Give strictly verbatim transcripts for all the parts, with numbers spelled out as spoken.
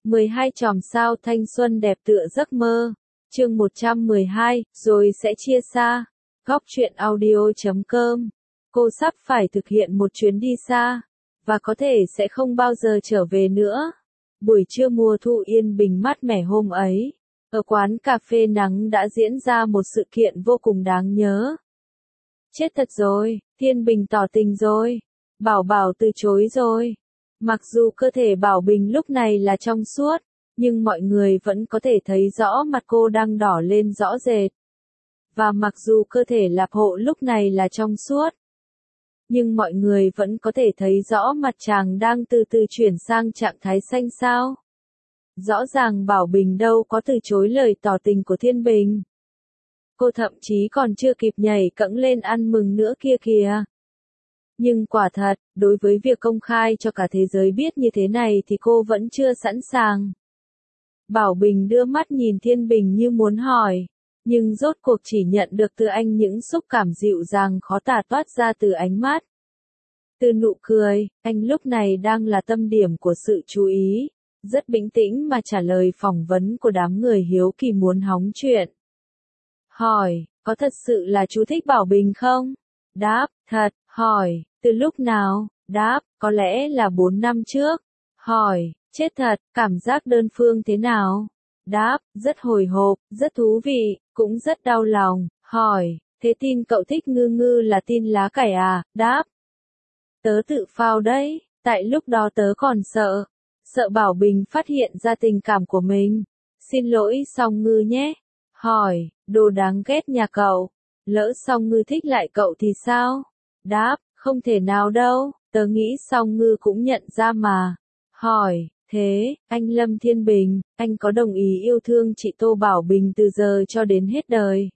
mười hai chòm sao thanh xuân đẹp tựa giấc mơ. Chương một trăm mười hai, rồi sẽ chia xa. Góc truyện audio chấm com. Cô sắp phải thực hiện một chuyến đi xa, và có thể sẽ không bao giờ trở về nữa. Buổi trưa mùa thu yên bình mát mẻ hôm ấy, ở quán cà phê nắng đã diễn ra một sự kiện vô cùng đáng nhớ. Chết thật rồi, Thiên Bình tỏ tình rồi. Bảo Bảo từ chối rồi. Mặc dù cơ thể Bảo Bình lúc này là trong suốt, nhưng mọi người vẫn có thể thấy rõ mặt cô đang đỏ lên rõ rệt. Và mặc dù cơ thể Lạp Hộ lúc này là trong suốt, nhưng mọi người vẫn có thể thấy rõ mặt chàng đang từ từ chuyển sang trạng thái xanh xao. Rõ ràng Bảo Bình đâu có từ chối lời tỏ tình của Thiên Bình. Cô thậm chí còn chưa kịp nhảy cẫng lên ăn mừng nữa kia kìa. Nhưng quả thật, đối với việc công khai cho cả thế giới biết như thế này thì cô vẫn chưa sẵn sàng. Bảo Bình đưa mắt nhìn Thiên Bình như muốn hỏi, nhưng rốt cuộc chỉ nhận được từ anh những xúc cảm dịu dàng khó tả toát ra từ ánh mắt. Từ nụ cười, anh lúc này đang là tâm điểm của sự chú ý, rất bình tĩnh mà trả lời phỏng vấn của đám người hiếu kỳ muốn hóng chuyện. Hỏi, có thật sự là chú thích Bảo Bình không? Đáp, thật. Hỏi, từ lúc nào? Đáp, có lẽ là bốn năm trước. Hỏi, chết thật, cảm giác đơn phương thế nào? Đáp, rất hồi hộp, rất thú vị, cũng rất đau lòng. Hỏi, thế tin cậu thích Ngư Ngư là tin lá cải à? Đáp, tớ tự phao đấy, tại lúc đó tớ còn sợ. Sợ Bảo Bình phát hiện ra tình cảm của mình. Xin lỗi Song Ngư nhé. Hỏi, đồ đáng ghét nhà cậu. Lỡ Song Ngư thích lại cậu thì sao? Đáp, không thể nào đâu, tớ nghĩ Song Ngư cũng nhận ra mà. Hỏi, thế, anh Lâm Thiên Bình, anh có đồng ý yêu thương chị Tô Bảo Bình từ giờ cho đến hết đời?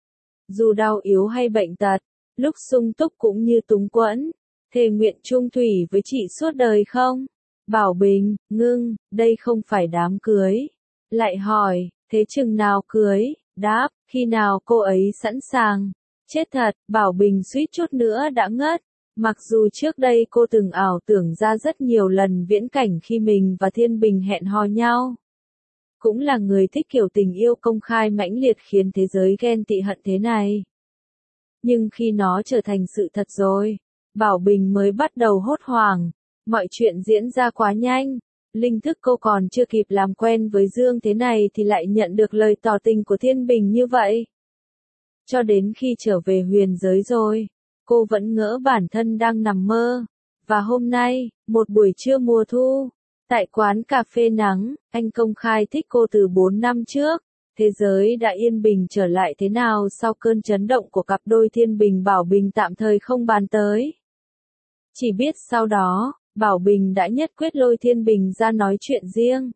Dù đau yếu hay bệnh tật, lúc sung túc cũng như túng quẫn, thề nguyện chung thủy với chị suốt đời không? Bảo Bình, ngưng, đây không phải đám cưới. Lại hỏi, thế chừng nào cưới? Đáp, khi nào cô ấy sẵn sàng. Chết thật, Bảo Bình suýt chút nữa đã ngất. Mặc dù trước đây cô từng ảo tưởng ra rất nhiều lần viễn cảnh khi mình và Thiên Bình hẹn hò nhau. Cũng là người thích kiểu tình yêu công khai mãnh liệt khiến thế giới ghen tị hận thế này. Nhưng khi nó trở thành sự thật rồi, Bảo Bình mới bắt đầu hốt hoảng. Mọi chuyện diễn ra quá nhanh. Linh thức cô còn chưa kịp làm quen với Dương thế này thì lại nhận được lời tỏ tình của Thiên Bình như vậy. Cho đến khi trở về huyền giới rồi, cô vẫn ngỡ bản thân đang nằm mơ. Và hôm nay, một buổi trưa mùa thu, tại quán cà phê nắng, anh công khai thích cô từ bốn năm trước. Thế giới đã yên bình trở lại thế nào sau cơn chấn động của cặp đôi Thiên Bình Bảo Bình tạm thời không bàn tới. Chỉ biết sau đó, Bảo Bình đã nhất quyết lôi Thiên Bình ra nói chuyện riêng.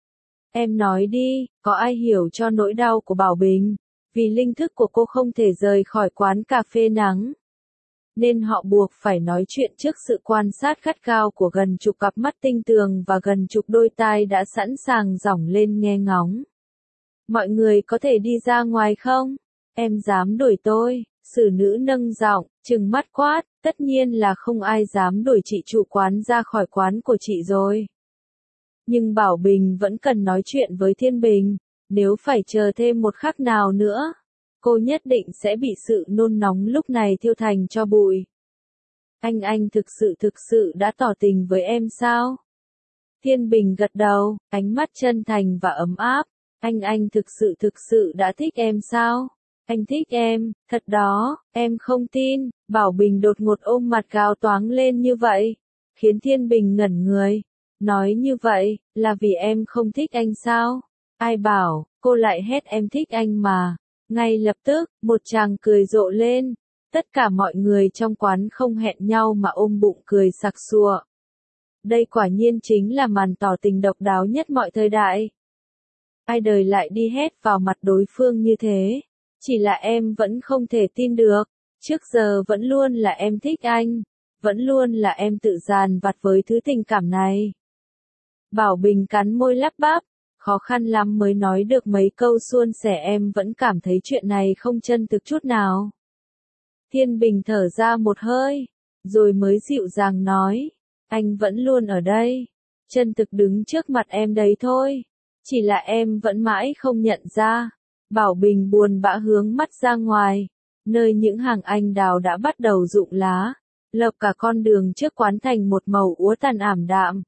Em nói đi, có ai hiểu cho nỗi đau của Bảo Bình? Vì linh thức của cô không thể rời khỏi quán cà phê nắng, nên họ buộc phải nói chuyện trước sự quan sát gắt gao của gần chục cặp mắt tinh tường và gần chục đôi tai đã sẵn sàng dõng lên nghe ngóng. Mọi người có thể đi ra ngoài không? Em dám đuổi tôi? Xử nữ nâng giọng, trừng mắt quát, tất nhiên là không ai dám đuổi chị chủ quán ra khỏi quán của chị rồi. Nhưng Bảo Bình vẫn cần nói chuyện với Thiên Bình, nếu phải chờ thêm một khắc nào nữa, cô nhất định sẽ bị sự nôn nóng lúc này thiêu thành tro bụi. Anh anh thực sự thực sự đã tỏ tình với em sao? Thiên Bình gật đầu, ánh mắt chân thành và ấm áp. Anh anh thực sự thực sự đã thích em sao? Anh thích em, thật đó, em không tin. Bảo Bình đột ngột ôm mặt gào toáng lên như vậy, khiến Thiên Bình ngẩn người. Nói như vậy, là vì em không thích anh sao? Ai bảo, cô lại hét em thích anh mà. Ngay lập tức, một chàng cười rộ lên. Tất cả mọi người trong quán không hẹn nhau mà ôm bụng cười sặc sụa. Đây quả nhiên chính là màn tỏ tình độc đáo nhất mọi thời đại. Ai đời lại đi hét vào mặt đối phương như thế? Chỉ là em vẫn không thể tin được. Trước giờ vẫn luôn là em thích anh. Vẫn luôn là em tự dằn vặt với thứ tình cảm này. Bảo Bình cắn môi lắp bắp. Khó khăn lắm mới nói được mấy câu suôn sẻ, em vẫn cảm thấy chuyện này không chân thực chút nào. Thiên Bình thở ra một hơi, rồi mới dịu dàng nói. Anh vẫn luôn ở đây. chân thực đứng trước mặt em đấy thôi. Chỉ là em vẫn mãi không nhận ra. Bảo Bình buồn bã hướng mắt ra ngoài, nơi những hàng anh đào đã bắt đầu rụng lá, lợp cả con đường trước quán thành một màu úa tàn ảm đạm.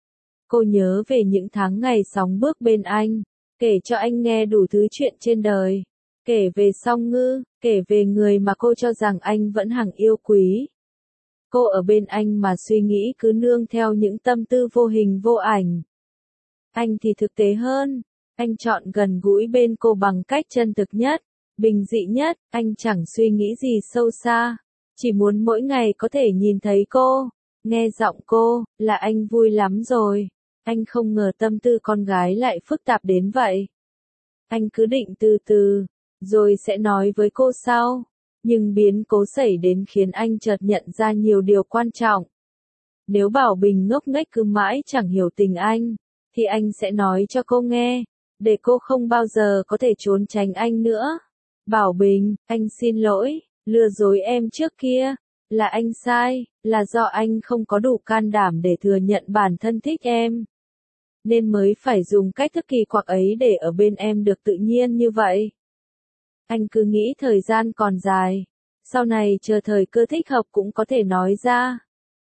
Cô nhớ về những tháng ngày sóng bước bên anh, kể cho anh nghe đủ thứ chuyện trên đời. Kể về Song Ngư, kể về người mà cô cho rằng anh vẫn hằng yêu quý. Cô ở bên anh mà suy nghĩ cứ nương theo những tâm tư vô hình vô ảnh. Anh thì thực tế hơn, anh chọn gần gũi bên cô bằng cách chân thực nhất, bình dị nhất, anh chẳng suy nghĩ gì sâu xa, chỉ muốn mỗi ngày có thể nhìn thấy cô, nghe giọng cô, là anh vui lắm rồi. Anh không ngờ tâm tư con gái lại phức tạp đến vậy. Anh cứ định từ từ, rồi sẽ nói với cô sau, nhưng biến cố xảy đến khiến anh chợt nhận ra nhiều điều quan trọng. Nếu Bảo Bình ngốc nghếch cứ mãi chẳng hiểu tình anh, thì anh sẽ nói cho cô nghe, để cô không bao giờ có thể trốn tránh anh nữa. Bảo Bình, anh xin lỗi, lừa dối em trước kia, là anh sai, là do anh không có đủ can đảm để thừa nhận bản thân thích em, nên mới phải dùng cách thức kỳ quặc ấy để ở bên em được tự nhiên như vậy. Anh cứ nghĩ thời gian còn dài, sau này chờ thời cơ thích hợp cũng có thể nói ra.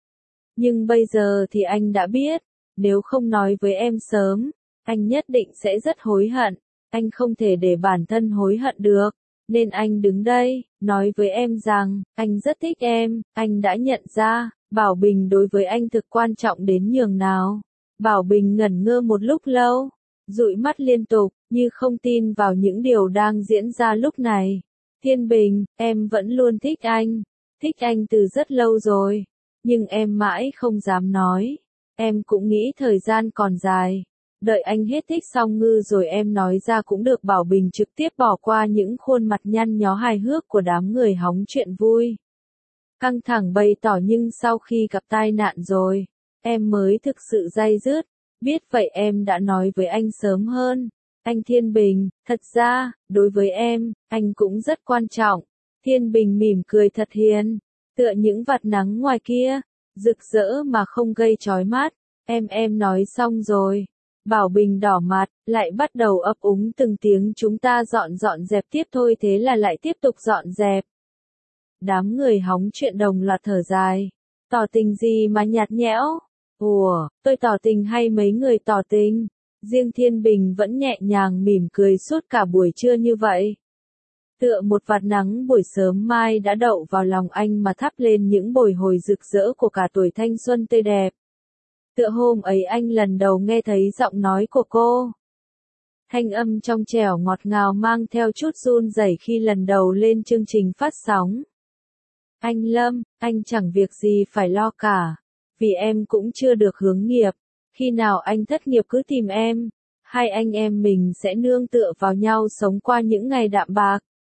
Nhưng bây giờ thì anh đã biết, nếu không nói với em sớm, anh nhất định sẽ rất hối hận, anh không thể để bản thân hối hận được, nên anh đứng đây, nói với em rằng, anh rất thích em, anh đã nhận ra, Bảo Bình đối với anh thực quan trọng đến nhường nào. Bảo Bình ngẩn ngơ một lúc lâu, dụi mắt liên tục, như không tin vào những điều đang diễn ra lúc này. Thiên Bình, em vẫn luôn thích anh, thích anh từ rất lâu rồi, nhưng em mãi không dám nói. Em cũng nghĩ thời gian còn dài, đợi anh hết thích Song Ngư rồi em nói ra cũng được. Bảo Bình trực tiếp bỏ qua những khuôn mặt nhăn nhó hài hước của đám người hóng chuyện vui. Căng thẳng bày tỏ nhưng sau khi gặp tai nạn rồi, em mới thực sự day dứt, biết vậy em đã nói với anh sớm hơn. Anh Thiên Bình, thật ra, đối với em, anh cũng rất quan trọng. Thiên Bình mỉm cười thật hiền, tựa những vạt nắng ngoài kia, rực rỡ mà không gây chói mắt. Em em nói xong rồi. Bảo Bình đỏ mặt, lại bắt đầu ấp úng từng tiếng chúng ta dọn dọn dẹp tiếp thôi, thế là lại tiếp tục dọn dẹp. Đám người hóng chuyện đồng loạt thở dài. Tỏ tình gì mà nhạt nhẽo? Ủa, tôi tỏ tình hay mấy người tỏ tình? Riêng Thiên Bình vẫn nhẹ nhàng mỉm cười suốt cả buổi trưa như vậy. Tựa một vạt nắng buổi sớm mai đã đậu vào lòng anh mà thắp lên những bồi hồi rực rỡ của cả tuổi thanh xuân tươi đẹp. Tựa hôm ấy anh lần đầu nghe thấy giọng nói của cô. Thanh âm trong trẻo ngọt ngào mang theo chút run rẩy khi lần đầu lên chương trình phát sóng. Anh Lâm, anh chẳng việc gì phải lo cả, vì em cũng chưa được hướng nghiệp. Khi nào anh thất nghiệp cứ tìm em, hai anh em mình sẽ nương tựa vào nhau sống qua những ngày đạm bạc.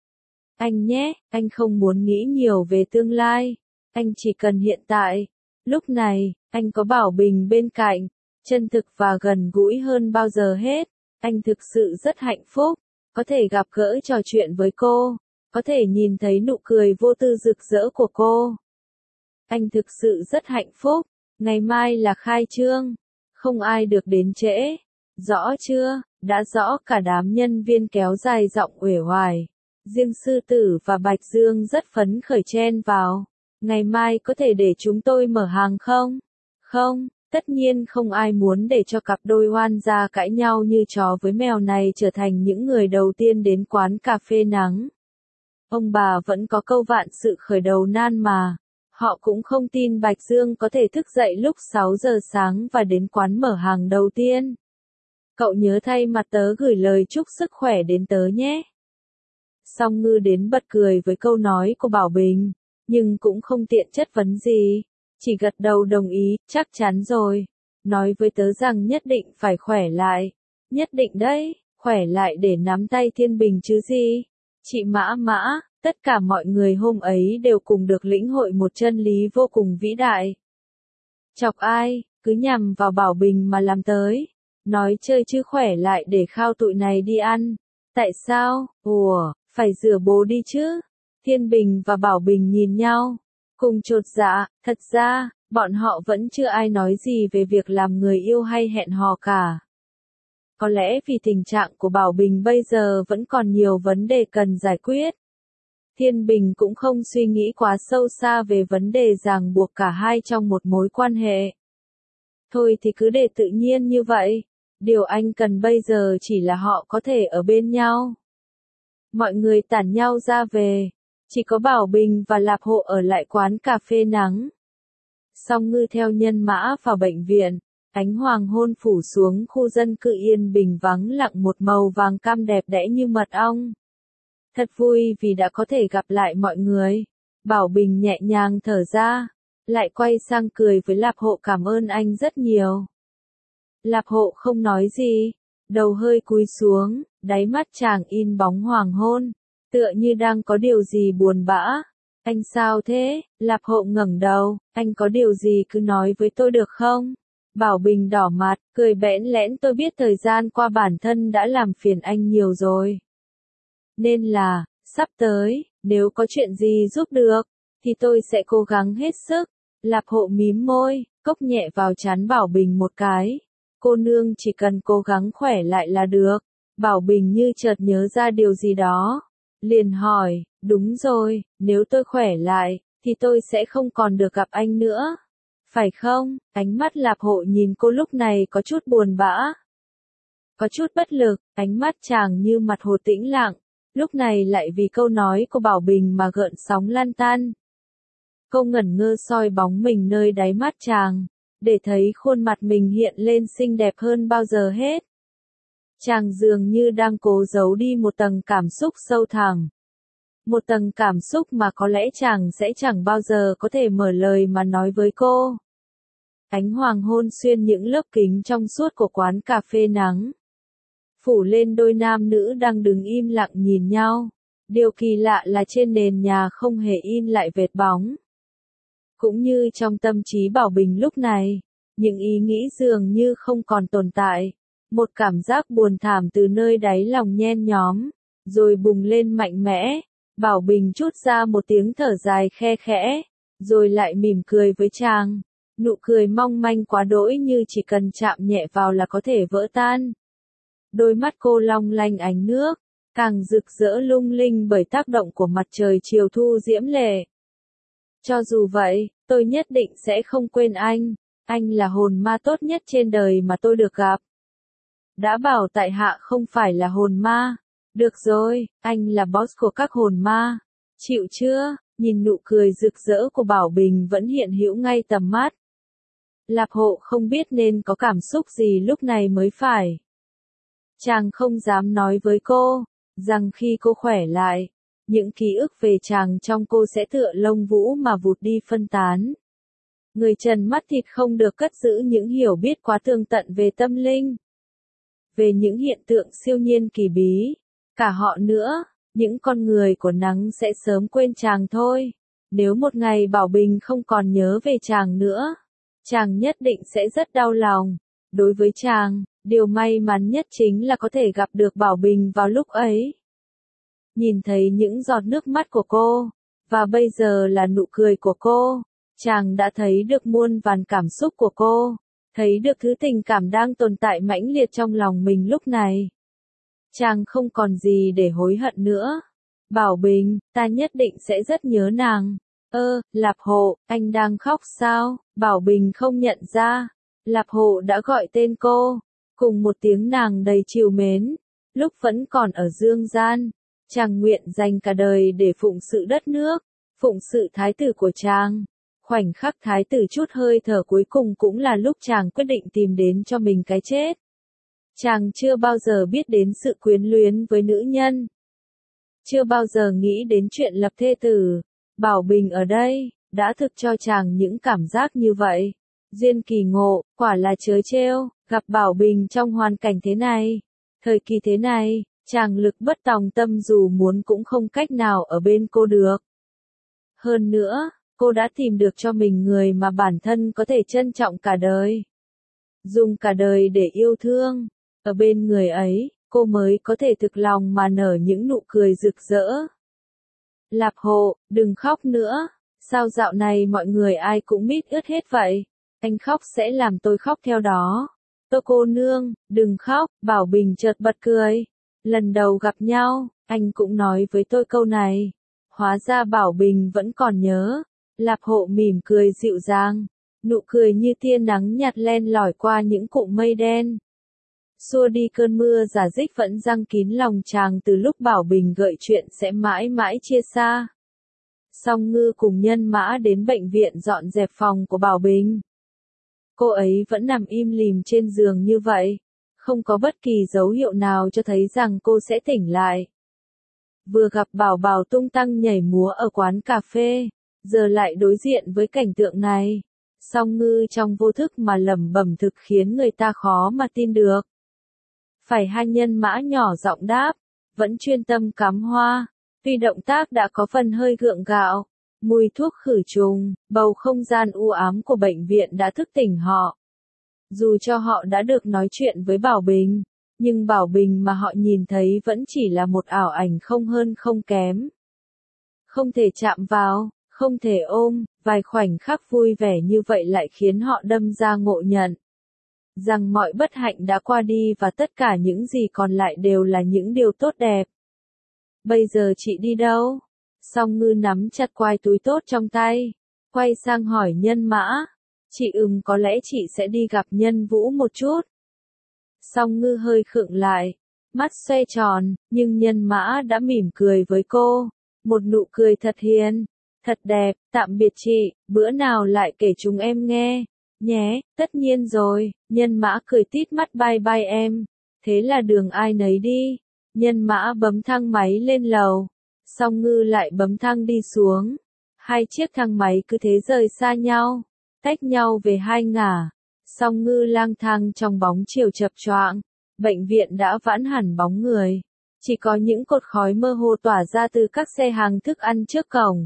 Anh nhé, anh không muốn nghĩ nhiều về tương lai, anh chỉ cần hiện tại. Lúc này, anh có Bảo Bình bên cạnh, chân thực và gần gũi hơn bao giờ hết. Anh thực sự rất hạnh phúc, có thể gặp gỡ trò chuyện với cô, có thể nhìn thấy nụ cười vô tư rực rỡ của cô. Anh thực sự rất hạnh phúc, ngày mai là khai trương, không ai được đến trễ. Rõ chưa? Đã rõ. Cả đám nhân viên kéo dài giọng uể oải. Riêng Sư Tử và Bạch Dương rất phấn khởi chen vào. Ngày mai có thể để chúng tôi mở hàng không? Không, tất nhiên không ai muốn để cho cặp đôi oan gia cãi nhau như chó với mèo này trở thành những người đầu tiên đến quán cà phê nắng. Ông bà vẫn có câu vạn sự khởi đầu nan mà. Họ cũng không tin Bạch Dương có thể thức dậy lúc sáu giờ sáng và đến quán mở hàng đầu tiên. Cậu nhớ thay mặt tớ gửi lời chúc sức khỏe đến tớ nhé. Song Ngư đến bật cười với câu nói của Bảo Bình, nhưng cũng không tiện chất vấn gì, chỉ gật đầu đồng ý, chắc chắn rồi. Nói với tớ rằng nhất định phải khỏe lại. Nhất định đấy, khỏe lại để nắm tay Thiên Bình chứ gì. Chị Mã Mã, tất cả mọi người hôm ấy đều cùng được lĩnh hội một chân lý vô cùng vĩ đại. Chọc ai, cứ nhằm vào Bảo Bình mà làm tới. Nói chơi chứ khỏe lại để khao tụi này đi ăn. Tại sao? Ủa, phải rửa bố đi chứ. Thiên Bình và Bảo Bình nhìn nhau, cùng chột dạ. Thật ra, Bọn họ vẫn chưa ai nói gì về việc làm người yêu hay hẹn hò cả. Có lẽ vì tình trạng của Bảo Bình bây giờ vẫn còn nhiều vấn đề cần giải quyết. Thiên Bình cũng không suy nghĩ quá sâu xa về vấn đề ràng buộc cả hai trong một mối quan hệ. Thôi thì cứ để tự nhiên như vậy. Điều anh cần bây giờ chỉ là họ có thể ở bên nhau. Mọi người tản nhau ra về. Chỉ có Bảo Bình và Lạp Hộ ở lại quán cà phê nắng. Song Ngư theo nhân mã vào bệnh viện. Ánh hoàng hôn phủ xuống khu dân cư yên bình vắng lặng một màu vàng cam đẹp đẽ như mật ong. Thật vui vì đã có thể gặp lại mọi người. Bảo Bình nhẹ nhàng thở ra. Lại quay sang cười với Lạp Hộ cảm ơn anh rất nhiều. Lạp Hộ không nói gì. Đầu hơi cúi xuống, đáy mắt chàng in bóng hoàng hôn. Tựa như đang có điều gì buồn bã. Anh sao thế? Lạp Hộ ngẩng đầu. Anh có điều gì cứ nói với tôi được không? Bảo Bình đỏ mặt, cười bẽn lẽn tôi biết thời gian qua bản thân đã làm phiền anh nhiều rồi. Nên là, sắp tới, nếu có chuyện gì giúp được, thì tôi sẽ cố gắng hết sức. Lạp Hộ mím môi, cốc nhẹ vào trán Bảo Bình một cái. Cô nương chỉ cần cố gắng khỏe lại là được. Bảo Bình như chợt nhớ ra điều gì đó. Liền hỏi, đúng rồi, nếu tôi khỏe lại, thì tôi sẽ không còn được gặp anh nữa. Phải không? Ánh mắt Lạp Hộ nhìn cô lúc này có chút buồn bã. Có chút bất lực, ánh mắt chàng như mặt hồ tĩnh lặng. Lúc này lại vì câu nói của Bảo Bình mà gợn sóng lan tan. Cô ngẩn ngơ soi bóng mình nơi đáy mắt chàng, để thấy khuôn mặt mình hiện lên xinh đẹp hơn bao giờ hết. Chàng dường như đang cố giấu đi một tầng cảm xúc sâu thẳm. Một tầng cảm xúc mà có lẽ chàng sẽ chẳng bao giờ có thể mở lời mà nói với cô. Ánh hoàng hôn xuyên những lớp kính trong suốt của quán cà phê nắng. Phủ lên đôi nam nữ đang đứng im lặng nhìn nhau. Điều kỳ lạ là trên nền nhà không hề in lại vệt bóng. Cũng như trong tâm trí Bảo Bình lúc này, những ý nghĩ dường như không còn tồn tại. Một cảm giác buồn thảm từ nơi đáy lòng nhen nhóm, rồi bùng lên mạnh mẽ. Bảo Bình trút ra một tiếng thở dài khe khẽ, rồi lại mỉm cười với chàng. Nụ cười mong manh quá đỗi như chỉ cần chạm nhẹ vào là có thể vỡ tan. Đôi mắt cô long lanh ánh nước, càng rực rỡ lung linh bởi tác động của mặt trời chiều thu diễm lệ. Cho dù vậy, tôi nhất định sẽ không quên anh. Anh là hồn ma tốt nhất trên đời mà tôi được gặp. Đã bảo tại hạ không phải là hồn ma. Được rồi, anh là boss của các hồn ma. Chịu chưa? Nhìn nụ cười rực rỡ của Bảo Bình vẫn hiện hữu ngay tầm mắt. Lạp Hộ không biết nên có cảm xúc gì lúc này mới phải. Chàng không dám nói với cô, rằng khi cô khỏe lại, những ký ức về chàng trong cô sẽ tựa lông vũ mà vụt đi phân tán. Người trần mắt thịt không được cất giữ những hiểu biết quá tường tận về tâm linh. Về những hiện tượng siêu nhiên kỳ bí. Cả họ nữa, những con người của nắng sẽ sớm quên chàng thôi. Nếu một ngày Bảo Bình không còn nhớ về chàng nữa, chàng nhất định sẽ rất đau lòng. Đối với chàng, điều may mắn nhất chính là có thể gặp được Bảo Bình vào lúc ấy. Nhìn thấy những giọt nước mắt của cô, và bây giờ là nụ cười của cô, chàng đã thấy được muôn vàn cảm xúc của cô, thấy được thứ tình cảm đang tồn tại mãnh liệt trong lòng mình lúc này. Chàng không còn gì để hối hận nữa. Bảo Bình, ta nhất định sẽ rất nhớ nàng. Ơ, Lạp Hộ, anh đang khóc sao? Bảo Bình không nhận ra. Lạp Hộ đã gọi tên cô, cùng một tiếng nàng đầy trìu mến. Lúc vẫn còn ở dương gian, chàng nguyện dành cả đời để phụng sự đất nước, phụng sự thái tử của chàng. Khoảnh khắc thái tử chút hơi thở cuối cùng cũng là lúc chàng quyết định tìm đến cho mình cái chết. Chàng chưa bao giờ biết đến sự quyến luyến với nữ nhân. Chưa bao giờ nghĩ đến chuyện lập thê tử. Bảo Bình ở đây, đã thực cho chàng những cảm giác như vậy. Duyên kỳ ngộ, quả là trớ trêu, gặp Bảo Bình trong hoàn cảnh thế này. Thời kỳ thế này, chàng lực bất tòng tâm dù muốn cũng không cách nào ở bên cô được. Hơn nữa, cô đã tìm được cho mình người mà bản thân có thể trân trọng cả đời. Dùng cả đời để yêu thương. Ở bên người ấy, cô mới có thể thực lòng mà nở những nụ cười rực rỡ. Lạp Hộ, đừng khóc nữa. Sao dạo này mọi người ai cũng mít ướt hết vậy? Anh khóc sẽ làm tôi khóc theo đó. Tô cô nương, đừng khóc, Bảo Bình chợt bật cười. Lần đầu gặp nhau, anh cũng nói với tôi câu này. Hóa ra Bảo Bình vẫn còn nhớ. Lạp Hộ mỉm cười dịu dàng. Nụ cười như tia nắng nhạt len lỏi qua những cụm mây đen. Xua đi cơn mưa giả dích vẫn giăng kín lòng chàng từ lúc Bảo Bình gợi chuyện sẽ mãi mãi chia xa. Song Ngư cùng Nhân Mã đến bệnh viện dọn dẹp phòng của Bảo Bình. Cô ấy vẫn nằm im lìm trên giường như vậy. Không có bất kỳ dấu hiệu nào cho thấy rằng cô sẽ tỉnh lại. Vừa gặp Bảo Bảo tung tăng nhảy múa ở quán cà phê, giờ lại đối diện với cảnh tượng này. Song Ngư trong vô thức mà lẩm bẩm thực khiến người ta khó mà tin được. Phải hai Nhân Mã nhỏ giọng đáp, vẫn chuyên tâm cắm hoa. Tuy động tác đã có phần hơi gượng gạo, mùi thuốc khử trùng, bầu không gian u ám của bệnh viện đã thức tỉnh họ. Dù cho họ đã được nói chuyện với Bảo Bình, nhưng Bảo Bình mà họ nhìn thấy vẫn chỉ là một ảo ảnh không hơn không kém. Không thể chạm vào, không thể ôm, vài khoảnh khắc vui vẻ như vậy lại khiến họ đâm ra ngộ nhận rằng mọi bất hạnh đã qua đi và tất cả những gì còn lại đều là những điều tốt đẹp. Bây giờ chị đi đâu? Song Ngư nắm chặt quai túi tốt trong tay, quay sang hỏi Nhân Mã. Chị ừm có lẽ chị sẽ đi gặp Nhân Vũ một chút. Song Ngư hơi khựng lại, mắt xoay tròn, nhưng Nhân Mã đã mỉm cười với cô. Một nụ cười thật hiền, thật đẹp, tạm biệt chị, bữa nào lại kể chúng em nghe, nhé, tất nhiên rồi, Nhân Mã cười tít mắt bye bye em, thế là đường ai nấy đi. Nhân Mã bấm thang máy lên lầu, Song Ngư lại bấm thang đi xuống. Hai chiếc thang máy cứ thế rời xa nhau, tách nhau về hai ngả. Song Ngư lang thang trong bóng chiều chập choạng, bệnh viện đã vãn hẳn bóng người. Chỉ có những cột khói mơ hồ tỏa ra từ các xe hàng thức ăn trước cổng.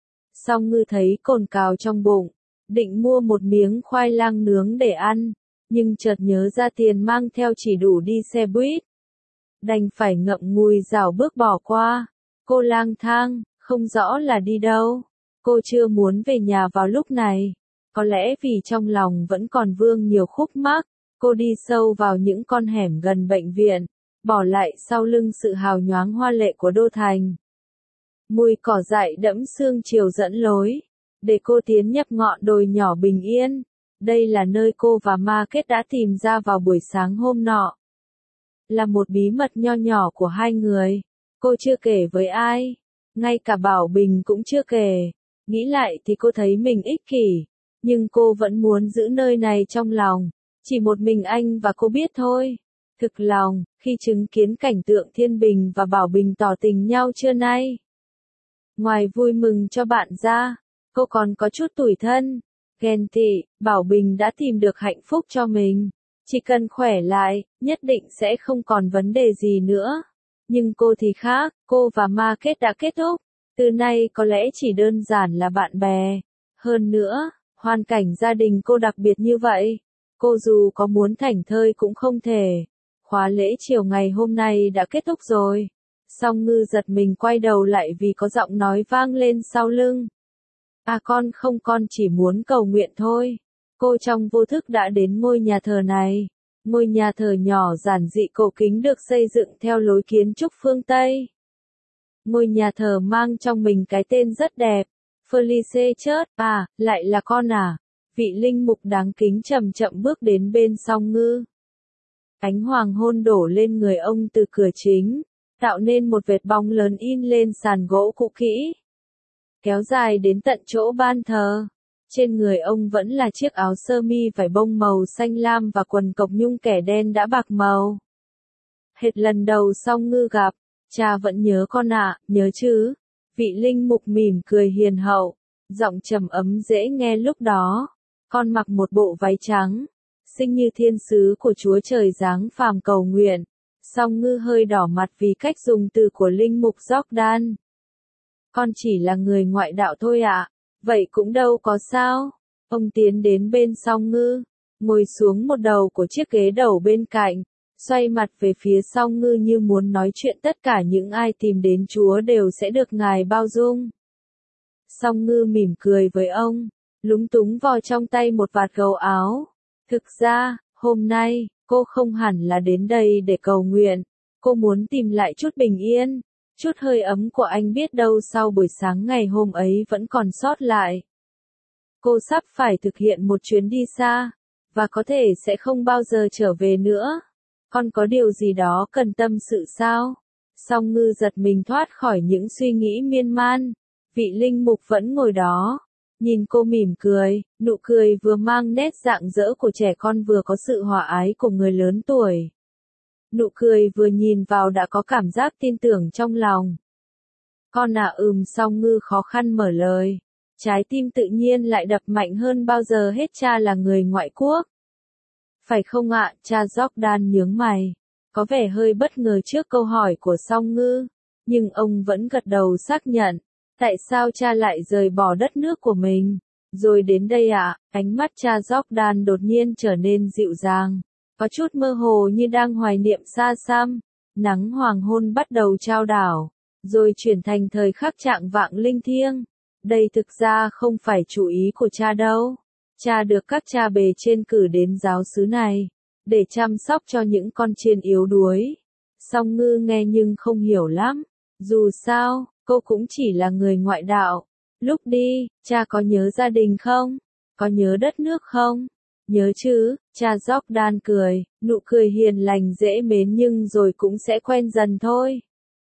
Song Ngư thấy cồn cào trong bụng, định mua một miếng khoai lang nướng để ăn, nhưng chợt nhớ ra tiền mang theo chỉ đủ đi xe buýt. Đành phải ngậm ngùi rảo bước bỏ qua. Cô lang thang, không rõ là đi đâu. Cô chưa muốn về nhà vào lúc này. Có lẽ vì trong lòng vẫn còn vương nhiều khúc mắc, cô đi sâu vào những con hẻm gần bệnh viện, bỏ lại sau lưng sự hào nhoáng hoa lệ của đô thành. Mùi cỏ dại đẫm sương chiều dẫn lối, để cô tiến nhập ngọn đồi nhỏ bình yên. Đây là nơi cô và Market đã tìm ra vào buổi sáng hôm nọ. Là một bí mật nho nhỏ của hai người. Cô chưa kể với ai. Ngay cả Bảo Bình cũng chưa kể. Nghĩ lại thì cô thấy mình ích kỷ. Nhưng cô vẫn muốn giữ nơi này trong lòng. Chỉ một mình anh và cô biết thôi. Thực lòng, khi chứng kiến cảnh tượng Thiên Bình và Bảo Bình tỏ tình nhau trưa nay. Ngoài vui mừng cho bạn ra, cô còn có chút tủi thân. Ghen tị, Bảo Bình đã tìm được hạnh phúc cho mình. Chỉ cần khỏe lại, nhất định sẽ không còn vấn đề gì nữa. Nhưng cô thì khác, cô và Market đã kết thúc. Từ nay có lẽ chỉ đơn giản là bạn bè. Hơn nữa, hoàn cảnh gia đình cô đặc biệt như vậy. Cô dù có muốn thảnh thơi cũng không thể. Khóa lễ chiều ngày hôm nay đã kết thúc rồi. Song Ngư giật mình quay đầu lại vì có giọng nói vang lên sau lưng. À con không, con chỉ muốn cầu nguyện thôi. Cô trong vô thức đã đến ngôi nhà thờ này. Ngôi nhà thờ nhỏ giản dị cổ kính được xây dựng theo lối kiến trúc phương Tây. Ngôi nhà thờ mang trong mình cái tên rất đẹp. Felice Church. À, lại là con à? Vị linh mục đáng kính chậm chậm bước đến bên Song Ngư. Ánh hoàng hôn đổ lên người ông từ cửa chính, tạo nên một vệt bóng lớn in lên sàn gỗ cũ kỹ, kéo dài đến tận chỗ ban thờ. Trên người ông vẫn là chiếc áo sơ mi vải bông màu xanh lam và quần cộc nhung kẻ đen đã bạc màu. Hệt lần đầu Song Ngư gặp, cha vẫn nhớ con ạ, nhớ chứ? Vị linh mục mỉm cười hiền hậu, giọng trầm ấm dễ nghe lúc đó. Con mặc một bộ váy trắng, xinh như thiên sứ của Chúa Trời giáng phàm cầu nguyện. Song Ngư hơi đỏ mặt vì cách dùng từ của linh mục Jordan. Con chỉ là người ngoại đạo thôi ạ. Vậy cũng đâu có sao. Ông tiến đến bên Song Ngư, ngồi xuống một đầu của chiếc ghế đầu bên cạnh, xoay mặt về phía Song Ngư như muốn nói chuyện tất cả những ai tìm đến Chúa đều sẽ được Ngài bao dung. Song Ngư mỉm cười với ông, lúng túng vò trong tay một vạt gầu áo. Thực ra, hôm nay, cô không hẳn là đến đây để cầu nguyện. Cô muốn tìm lại chút bình yên, chút hơi ấm của anh biết đâu sau buổi sáng ngày hôm ấy vẫn còn sót lại. Cô sắp phải thực hiện một chuyến đi xa, và có thể sẽ không bao giờ trở về nữa. Con có điều gì đó cần tâm sự sao? Song Ngư giật mình thoát khỏi những suy nghĩ miên man. Vị linh mục vẫn ngồi đó, nhìn cô mỉm cười, nụ cười vừa mang nét rạng rỡ của trẻ con vừa có sự hòa ái của người lớn tuổi. Nụ cười vừa nhìn vào đã có cảm giác tin tưởng trong lòng. Con à ừm Song Ngư khó khăn mở lời. Trái tim tự nhiên lại đập mạnh hơn bao giờ hết. Cha là người ngoại quốc. Phải không ạ? Cha Jordan nhướng mày. Có vẻ hơi bất ngờ trước câu hỏi của Song Ngư. Nhưng ông vẫn gật đầu xác nhận. Tại sao cha lại rời bỏ đất nước của mình? Rồi đến đây ạ? Ánh mắt cha Jordan đột nhiên trở nên dịu dàng. Có chút mơ hồ như đang hoài niệm xa xăm. Nắng hoàng hôn bắt đầu chao đảo. Rồi chuyển thành thời khắc trạng vạng linh thiêng. Đây thực ra không phải chủ ý của cha đâu. Cha được các cha bề trên cử đến giáo xứ này, để chăm sóc cho những con chiên yếu đuối. Song Ngư nghe nhưng không hiểu lắm. Dù sao, cô cũng chỉ là người ngoại đạo. Lúc đi, cha có nhớ gia đình không? Có nhớ đất nước không? Nhớ chứ, cha Jordan cười, nụ cười hiền lành dễ mến nhưng rồi cũng sẽ quen dần thôi.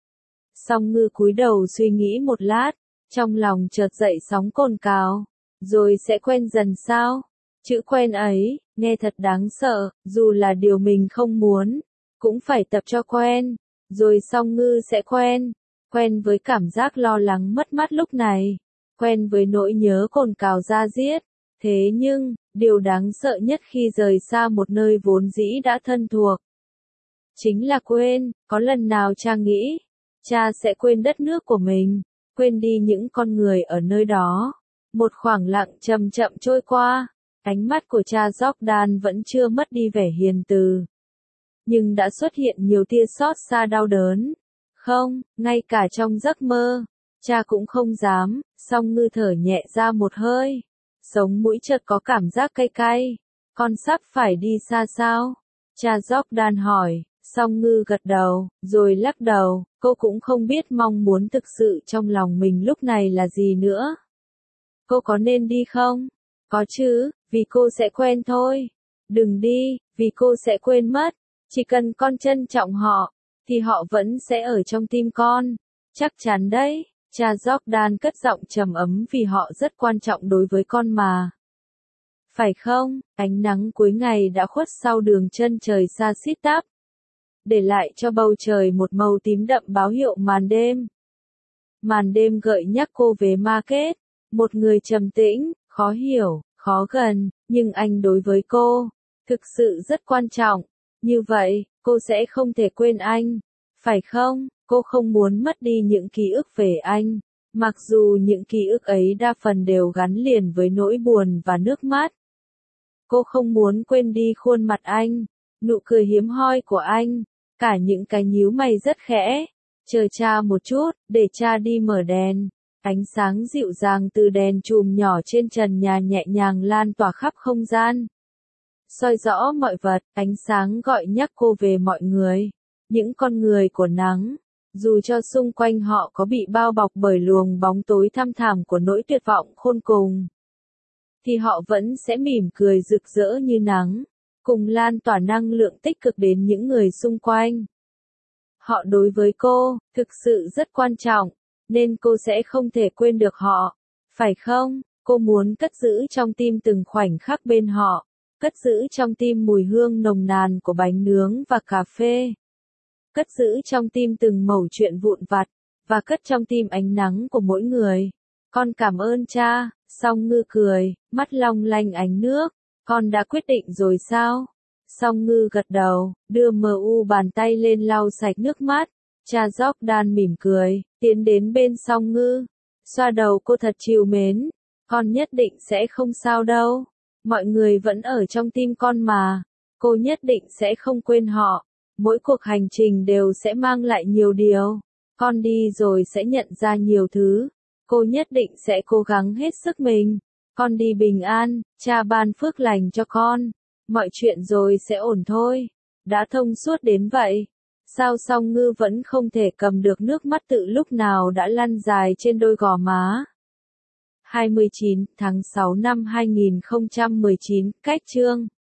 Song Ngư cúi đầu suy nghĩ một lát, trong lòng chợt dậy sóng cồn cào. Rồi sẽ quen dần sao? Chữ quen ấy, nghe thật đáng sợ, dù là điều mình không muốn, cũng phải tập cho quen. Rồi Song Ngư sẽ quen, quen với cảm giác lo lắng mất mát lúc này, quen với nỗi nhớ cồn cào da diết. Thế nhưng, điều đáng sợ nhất khi rời xa một nơi vốn dĩ đã thân thuộc, chính là quên. Có lần nào cha nghĩ, cha sẽ quên đất nước của mình, quên đi những con người ở nơi đó. Một khoảng lặng chậm chậm trôi qua, ánh mắt của cha Jordan vẫn chưa mất đi vẻ hiền từ. Nhưng đã xuất hiện nhiều tia xót xa đau đớn. Không, ngay cả trong giấc mơ, cha cũng không dám. Song Ngư thở nhẹ ra một hơi. Sống mũi chợt có cảm giác cay cay. Con sắp phải đi xa sao? Cha Jordan hỏi. Song Ngư gật đầu, rồi lắc đầu. Cô cũng không biết mong muốn thực sự trong lòng mình lúc này là gì nữa. Cô có nên đi không? Có chứ, vì cô sẽ quen thôi. Đừng đi, vì cô sẽ quên mất. Chỉ cần con trân trọng họ, thì họ vẫn sẽ ở trong tim con. Chắc chắn đấy, cha Jordan cất giọng trầm ấm vì họ rất quan trọng đối với con mà. Phải không? Ánh nắng cuối ngày đã khuất sau đường chân trời xa xít tắp, để lại cho bầu trời một màu tím đậm báo hiệu màn đêm. Màn đêm gợi nhắc cô về Market, một người trầm tĩnh, khó hiểu, khó gần, nhưng anh đối với cô, thực sự rất quan trọng. Như vậy, cô sẽ không thể quên anh. Phải không? Cô không muốn mất đi những ký ức về anh. Mặc dù những ký ức ấy đa phần đều gắn liền với nỗi buồn và nước mắt. Cô không muốn quên đi khuôn mặt anh, nụ cười hiếm hoi của anh, cả những cái nhíu mày rất khẽ. Chờ cha một chút, để cha đi mở đèn. Ánh sáng dịu dàng từ đèn chùm nhỏ trên trần nhà nhẹ nhàng lan tỏa khắp không gian. Soi rõ mọi vật, ánh sáng gọi nhắc cô về mọi người. Những con người của nắng. Dù cho xung quanh họ có bị bao bọc bởi luồng bóng tối thăm thẳm của nỗi tuyệt vọng khôn cùng, thì họ vẫn sẽ mỉm cười rực rỡ như nắng, cùng lan tỏa năng lượng tích cực đến những người xung quanh. Họ đối với cô, thực sự rất quan trọng, nên cô sẽ không thể quên được họ. Phải không? Cô muốn cất giữ trong tim từng khoảnh khắc bên họ, cất giữ trong tim mùi hương nồng nàn của bánh nướng và cà phê. Cất giữ trong tim từng mẩu chuyện vụn vặt, và cất trong tim ánh nắng của mỗi người. Con cảm ơn cha. Song Ngư cười, mắt long lanh ánh nước. Con đã quyết định rồi sao? Song Ngư gật đầu, đưa mờ u bàn tay lên lau sạch nước mắt. Cha Jordan mỉm cười, tiến đến bên Song Ngư, xoa đầu cô thật trìu mến. Con nhất định sẽ không sao đâu. Mọi người vẫn ở trong tim con mà. Cô nhất định sẽ không quên họ. Mỗi cuộc hành trình đều sẽ mang lại nhiều điều. Con đi rồi sẽ nhận ra nhiều thứ. Cô nhất định sẽ cố gắng hết sức mình. Con đi bình an, cha ban phước lành cho con. Mọi chuyện rồi sẽ ổn thôi. Đã thông suốt đến vậy. Sao Song Ngư vẫn không thể cầm được nước mắt tự lúc nào đã lăn dài trên đôi gò má. hai mươi chín tháng sáu năm hai nghìn không trăm mười chín, cách chương